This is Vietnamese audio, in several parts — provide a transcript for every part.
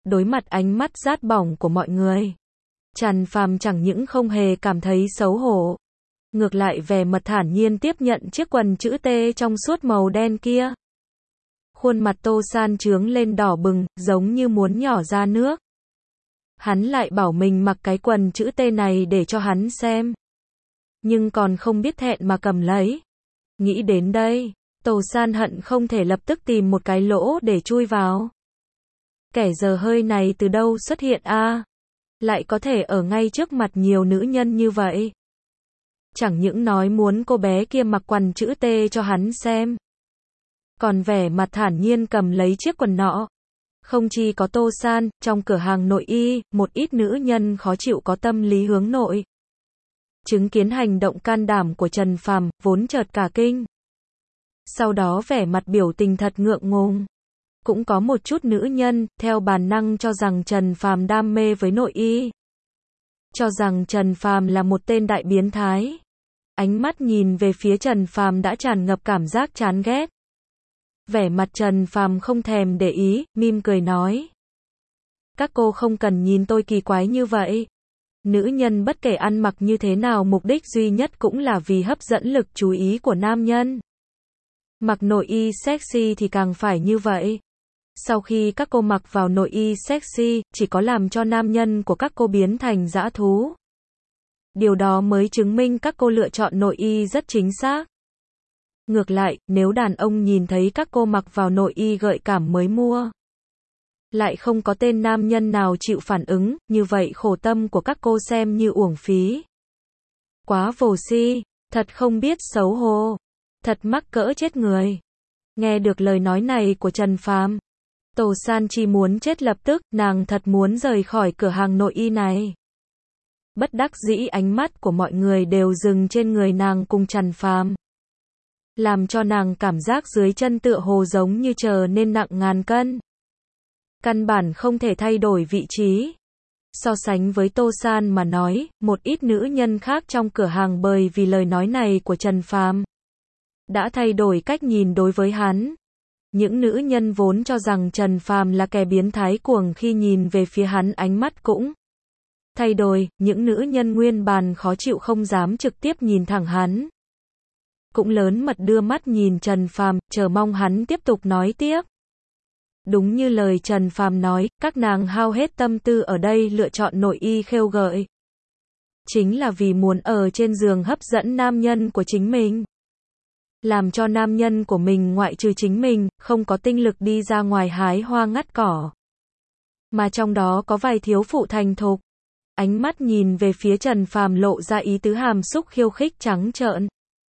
Đối mặt ánh mắt rát bỏng của mọi người, Trần Phàm chẳng những không hề cảm thấy xấu hổ, ngược lại vẻ mặt thản nhiên tiếp nhận chiếc quần chữ T trong suốt màu đen kia. Khuôn mặt Tô San trướng lên đỏ bừng, giống như muốn nhỏ ra nước. Hắn lại bảo mình mặc cái quần chữ T này để cho hắn xem, nhưng còn không biết thẹn mà cầm lấy. Nghĩ đến đây, Tô San hận không thể lập tức tìm một cái lỗ để chui vào. Kẻ dở hơi này từ đâu xuất hiện a? Lại có thể ở ngay trước mặt nhiều nữ nhân như vậy. Chẳng những nói muốn cô bé kia mặc quần chữ T cho hắn xem, còn vẻ mặt thản nhiên cầm lấy chiếc quần nọ. Không chỉ có Tô San, trong cửa hàng nội y, một ít nữ nhân khó chịu có tâm lý hướng nội. Chứng kiến hành động can đảm của Trần Phàm, vốn chợt cả kinh. Sau đó vẻ mặt biểu tình thật ngượng ngùng. Cũng có một chút nữ nhân, theo bản năng cho rằng Trần Phàm đam mê với nội y. Cho rằng Trần Phàm là một tên đại biến thái. Ánh mắt nhìn về phía Trần Phàm đã tràn ngập cảm giác chán ghét. Vẻ mặt Trần Phàm không thèm để ý, mỉm cười nói. Các cô không cần nhìn tôi kỳ quái như vậy. Nữ nhân bất kể ăn mặc như thế nào mục đích duy nhất cũng là vì hấp dẫn lực chú ý của nam nhân. Mặc nội y sexy thì càng phải như vậy. Sau khi các cô mặc vào nội y sexy, chỉ có làm cho nam nhân của các cô biến thành dã thú. Điều đó mới chứng minh các cô lựa chọn nội y rất chính xác. Ngược lại, nếu đàn ông nhìn thấy các cô mặc vào nội y gợi cảm mới mua, lại không có tên nam nhân nào chịu phản ứng, như vậy khổ tâm của các cô xem như uổng phí. Quá vô si, thật không biết xấu hổ, thật mắc cỡ chết người. Nghe được lời nói này của Trần Phàm, Tô San chỉ muốn chết lập tức, nàng thật muốn rời khỏi cửa hàng nội y này. Bất đắc dĩ ánh mắt của mọi người đều dừng trên người nàng cùng Trần Phàm, làm cho nàng cảm giác dưới chân tựa hồ giống như trở nên nặng ngàn cân. Căn bản không thể thay đổi vị trí. So sánh với Tô San mà nói, một ít nữ nhân khác trong cửa hàng bởi vì lời nói này của Trần Phàm đã thay đổi cách nhìn đối với hắn. Những nữ nhân vốn cho rằng Trần Phàm là kẻ biến thái cuồng khi nhìn về phía hắn ánh mắt cũng thay đổi, những nữ nhân nguyên bản khó chịu không dám trực tiếp nhìn thẳng hắn, cũng lớn mật đưa mắt nhìn Trần Phàm, chờ mong hắn tiếp tục nói tiếp. Đúng như lời Trần Phàm nói, các nàng hao hết tâm tư ở đây lựa chọn nội y khêu gợi, chính là vì muốn ở trên giường hấp dẫn nam nhân của chính mình. Làm cho nam nhân của mình ngoại trừ chính mình, không có tinh lực đi ra ngoài hái hoa ngắt cỏ. Mà trong đó có vài thiếu phụ thành thục. Ánh mắt nhìn về phía Trần Phàm lộ ra ý tứ hàm xúc khiêu khích trắng trợn.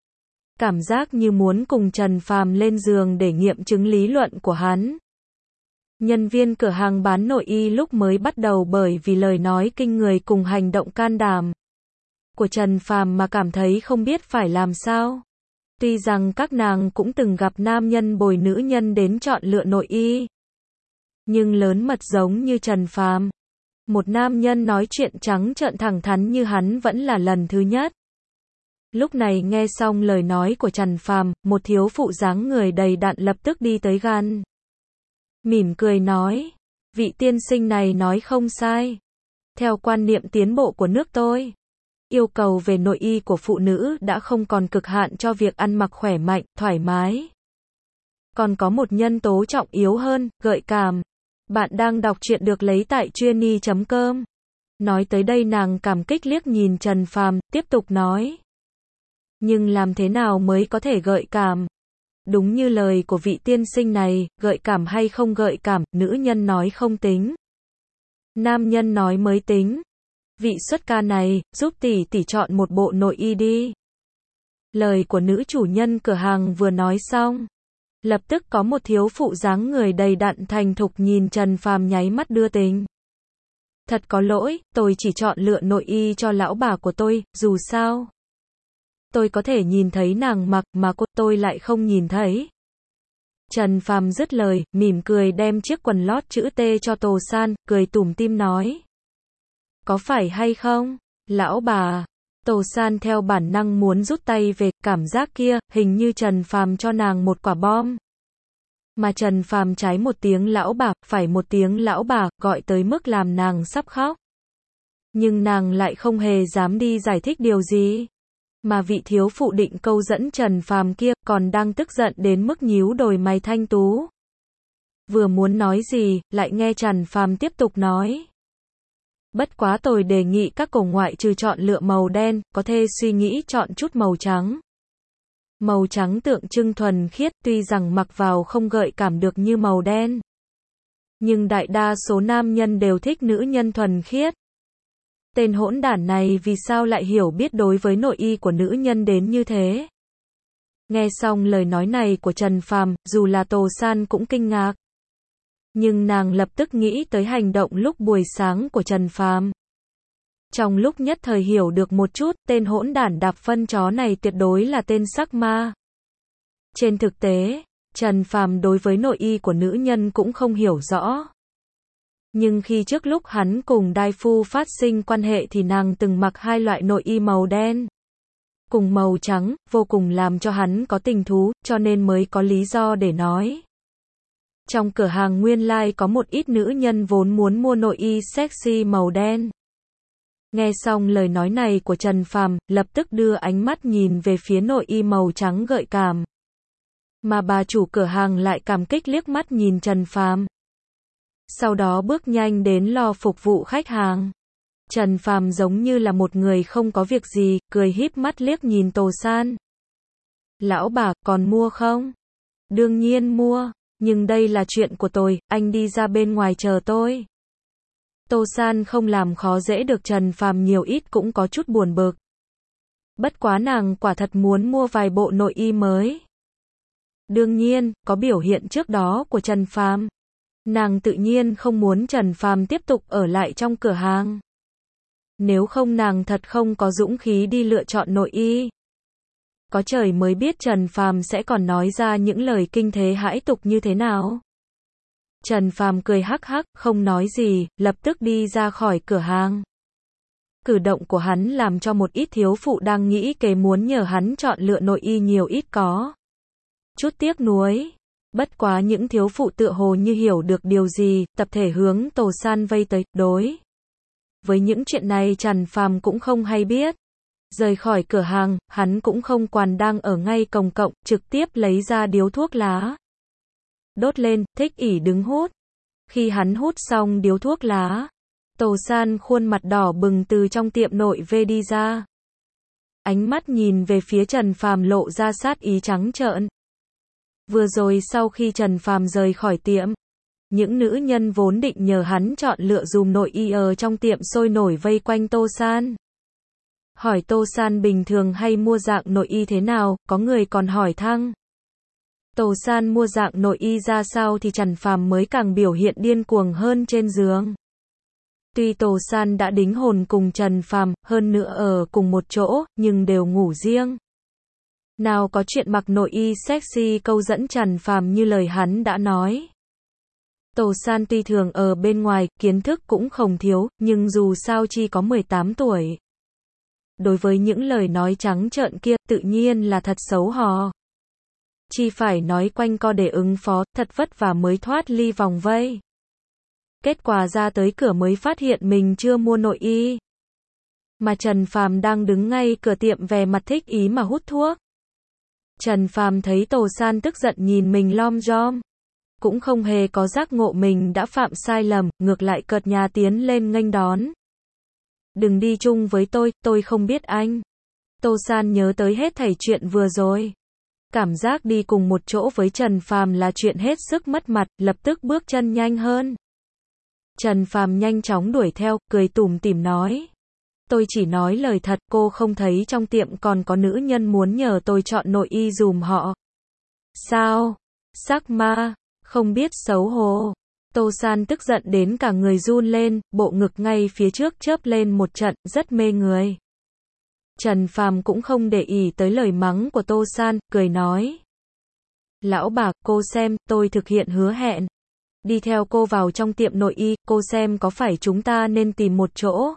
Cảm giác như muốn cùng Trần Phàm lên giường để nghiệm chứng lý luận của hắn. Nhân viên cửa hàng bán nội y lúc mới bắt đầu bởi vì lời nói kinh người cùng hành động can đảm của Trần Phàm mà cảm thấy không biết phải làm sao. Tuy rằng các nàng cũng từng gặp nam nhân bồi nữ nhân đến chọn lựa nội y, nhưng lớn mật giống như Trần Phàm, một nam nhân nói chuyện trắng trợn thẳng thắn như hắn vẫn là lần thứ nhất. Lúc này nghe xong lời nói của Trần Phàm, một thiếu phụ dáng người đầy đặn lập tức đi tới gần, mỉm cười nói, vị tiên sinh này nói không sai. Theo quan niệm tiến bộ của nước tôi, yêu cầu về nội y của phụ nữ đã không còn cực hạn cho việc ăn mặc khỏe mạnh, thoải mái. Còn có một nhân tố trọng yếu hơn, gợi cảm. Bạn đang đọc truyện được lấy tại Trueny.com. Nói tới đây nàng cảm kích liếc nhìn Trần Phàm, tiếp tục nói. Nhưng làm thế nào mới có thể gợi cảm? Đúng như lời của vị tiên sinh này, gợi cảm hay không gợi cảm, nữ nhân nói không tính, nam nhân nói mới tính. Vị xuất ca này, giúp tỷ tỷ chọn một bộ nội y đi. Lời của nữ chủ nhân cửa hàng vừa nói xong, lập tức có một thiếu phụ dáng người đầy đặn thành thục nhìn Trần Phàm nháy mắt đưa tình. Thật có lỗi, tôi chỉ chọn lựa nội y cho lão bà của tôi, dù sao tôi có thể nhìn thấy nàng mặc mà tôi lại không nhìn thấy. Trần Phàm dứt lời, mỉm cười đem chiếc quần lót chữ T cho Tô San, cười tủm tỉm nói. Có phải hay không, lão bà? Tô San theo bản năng muốn rút tay về, cảm giác kia, hình như Trần Phàm cho nàng một quả bom. Mà Trần Phàm trái một tiếng lão bà, phải một tiếng lão bà, gọi tới mức làm nàng sắp khóc. Nhưng nàng lại không hề dám đi giải thích điều gì. Mà vị thiếu phụ định câu dẫn Trần Phàm kia, còn đang tức giận đến mức nhíu đôi mày thanh tú. Vừa muốn nói gì, lại nghe Trần Phàm tiếp tục nói. Bất quá tôi đề nghị các cổ ngoại trừ chọn lựa màu đen, có thể suy nghĩ chọn chút màu trắng. Màu trắng tượng trưng thuần khiết, tuy rằng mặc vào không gợi cảm được như màu đen. Nhưng đại đa số nam nhân đều thích nữ nhân thuần khiết. Tên hỗn đản này vì sao lại hiểu biết đối với nội y của nữ nhân đến như thế? Nghe xong lời nói này của Trần Phàm, dù là Tô San cũng kinh ngạc. Nhưng nàng lập tức nghĩ tới hành động lúc buổi sáng của Trần Phàm. Trong lúc nhất thời hiểu được một chút, tên hỗn đản đạp phân chó này tuyệt đối là tên sắc ma. Trên thực tế, Trần Phàm đối với nội y của nữ nhân cũng không hiểu rõ. Nhưng khi trước lúc hắn cùng Đai Phu phát sinh quan hệ thì nàng từng mặc hai loại nội y màu đen cùng màu trắng, vô cùng làm cho hắn có tình thú, cho nên mới có lý do để nói. Trong cửa hàng nguyên lai có một ít nữ nhân vốn muốn mua nội y sexy màu đen. Nghe xong lời nói này của Trần Phàm, lập tức đưa ánh mắt nhìn về phía nội y màu trắng gợi cảm. Mà bà chủ cửa hàng lại cảm kích liếc mắt nhìn Trần Phàm. Sau đó bước nhanh đến lo phục vụ khách hàng. Trần Phàm giống như là một người không có việc gì, cười híp mắt liếc nhìn Tô San. Lão bà, còn mua không? Đương nhiên mua, nhưng đây là chuyện của tôi, anh đi ra bên ngoài chờ tôi. Tô San không làm khó dễ được Trần Phàm nhiều ít cũng có chút buồn bực. Bất quá nàng quả thật muốn mua vài bộ nội y mới. Đương nhiên, có biểu hiện trước đó của Trần Phàm, nàng tự nhiên không muốn Trần Phàm tiếp tục ở lại trong cửa hàng. Nếu không nàng thật không có dũng khí đi lựa chọn nội y. Có trời mới biết Trần Phàm sẽ còn nói ra những lời kinh thế hãi tục như thế nào. Trần Phàm cười hắc hắc, không nói gì, lập tức đi ra khỏi cửa hàng. Cử động của hắn làm cho một ít thiếu phụ đang nghĩ kế muốn nhờ hắn chọn lựa nội y nhiều ít có chút tiếc nuối. Bất quá những thiếu phụ tựa hồ như hiểu được điều gì, tập thể hướng Tô San vây tới, đối với những chuyện này Trần Phàm cũng không hay biết. Rời khỏi cửa hàng, hắn cũng không quản đang ở ngay công cộng, trực tiếp lấy ra điếu thuốc lá. Đốt lên, thích ỉ đứng hút. Khi hắn hút xong điếu thuốc lá, Tô San khuôn mặt đỏ bừng từ trong tiệm nội về đi ra. Ánh mắt nhìn về phía Trần Phàm lộ ra sát ý trắng trợn. Vừa rồi sau khi Trần Phàm rời khỏi tiệm, những nữ nhân vốn định nhờ hắn chọn lựa dùm nội y ở trong tiệm sôi nổi vây quanh Tô San. Hỏi Tô San bình thường hay mua dạng nội y thế nào, có người còn hỏi thăng. Tô San mua dạng nội y ra sao thì Trần Phàm mới càng biểu hiện điên cuồng hơn trên giường. Tuy Tô San đã đính hồn cùng Trần Phàm, hơn nữa ở cùng một chỗ, nhưng đều ngủ riêng. Nào có chuyện mặc nội y sexy câu dẫn Trần Phàm như lời hắn đã nói. Tô San tuy thường ở bên ngoài, kiến thức cũng không thiếu, nhưng dù sao chỉ có 18 tuổi. Đối với những lời nói trắng trợn kia, tự nhiên là thật xấu hò. Chỉ phải nói quanh co để ứng phó, thật vất vả mới thoát ly vòng vây. Kết quả ra tới cửa mới phát hiện mình chưa mua nội y. Mà Trần Phàm đang đứng ngay cửa tiệm vẻ mặt thích ý mà hút thuốc. Trần Phàm thấy Tô San tức giận nhìn mình lom rom, cũng không hề có giác ngộ mình đã phạm sai lầm, ngược lại cợt nhả tiến lên nghênh đón. Đừng đi chung với tôi không biết anh. Tô San nhớ tới hết thảy chuyện vừa rồi. Cảm giác đi cùng một chỗ với Trần Phàm là chuyện hết sức mất mặt, lập tức bước chân nhanh hơn. Trần Phàm nhanh chóng đuổi theo, cười tủm tỉm nói. Tôi chỉ nói lời thật, cô không thấy trong tiệm còn có nữ nhân muốn nhờ tôi chọn nội y dùm họ. Sao? Sắc ma, không biết xấu hổ. Tô San tức giận đến cả người run lên, bộ ngực ngay phía trước chớp lên một trận, rất mê người. Trần Phàm cũng không để ý tới lời mắng của Tô San, cười nói. Lão bà, cô xem, tôi thực hiện hứa hẹn. Đi theo cô vào trong tiệm nội y, cô xem có phải chúng ta nên tìm một chỗ.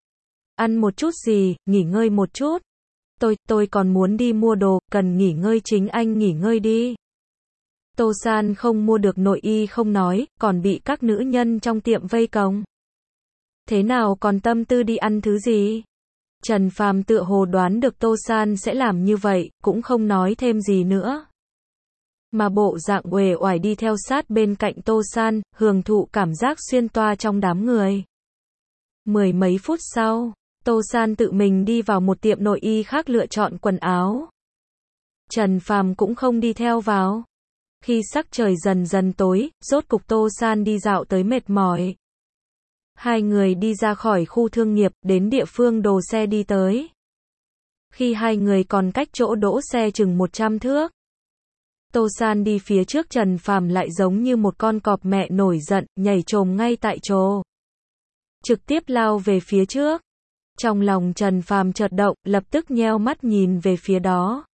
Ăn một chút gì, nghỉ ngơi một chút. Tôi còn muốn đi mua đồ, cần nghỉ ngơi chính anh nghỉ ngơi đi. Tô San không mua được nội y không nói, còn bị các nữ nhân trong tiệm vây công. Thế nào còn tâm tư đi ăn thứ gì? Trần Phàm tựa hồ đoán được Tô San sẽ làm như vậy, cũng không nói thêm gì nữa. Mà bộ dạng uể oải đi theo sát bên cạnh Tô San, hưởng thụ cảm giác xuyên toa trong đám người. Mười mấy phút sau, Tô San tự mình đi vào một tiệm nội y khác lựa chọn quần áo. Trần Phàm cũng không đi theo vào. Khi sắc trời dần dần tối, rốt cục Tô San đi dạo tới mệt mỏi. Hai người đi ra khỏi khu thương nghiệp, đến địa phương đồ xe đi tới. Khi hai người còn cách chỗ đỗ xe chừng 100 thước. Tô San đi phía trước, Trần Phàm lại giống như một con cọp mẹ nổi giận, nhảy chồm ngay tại chỗ. Trực tiếp lao về phía trước. Trong lòng Trần Phàm chợt động, lập tức nheo mắt nhìn về phía đó.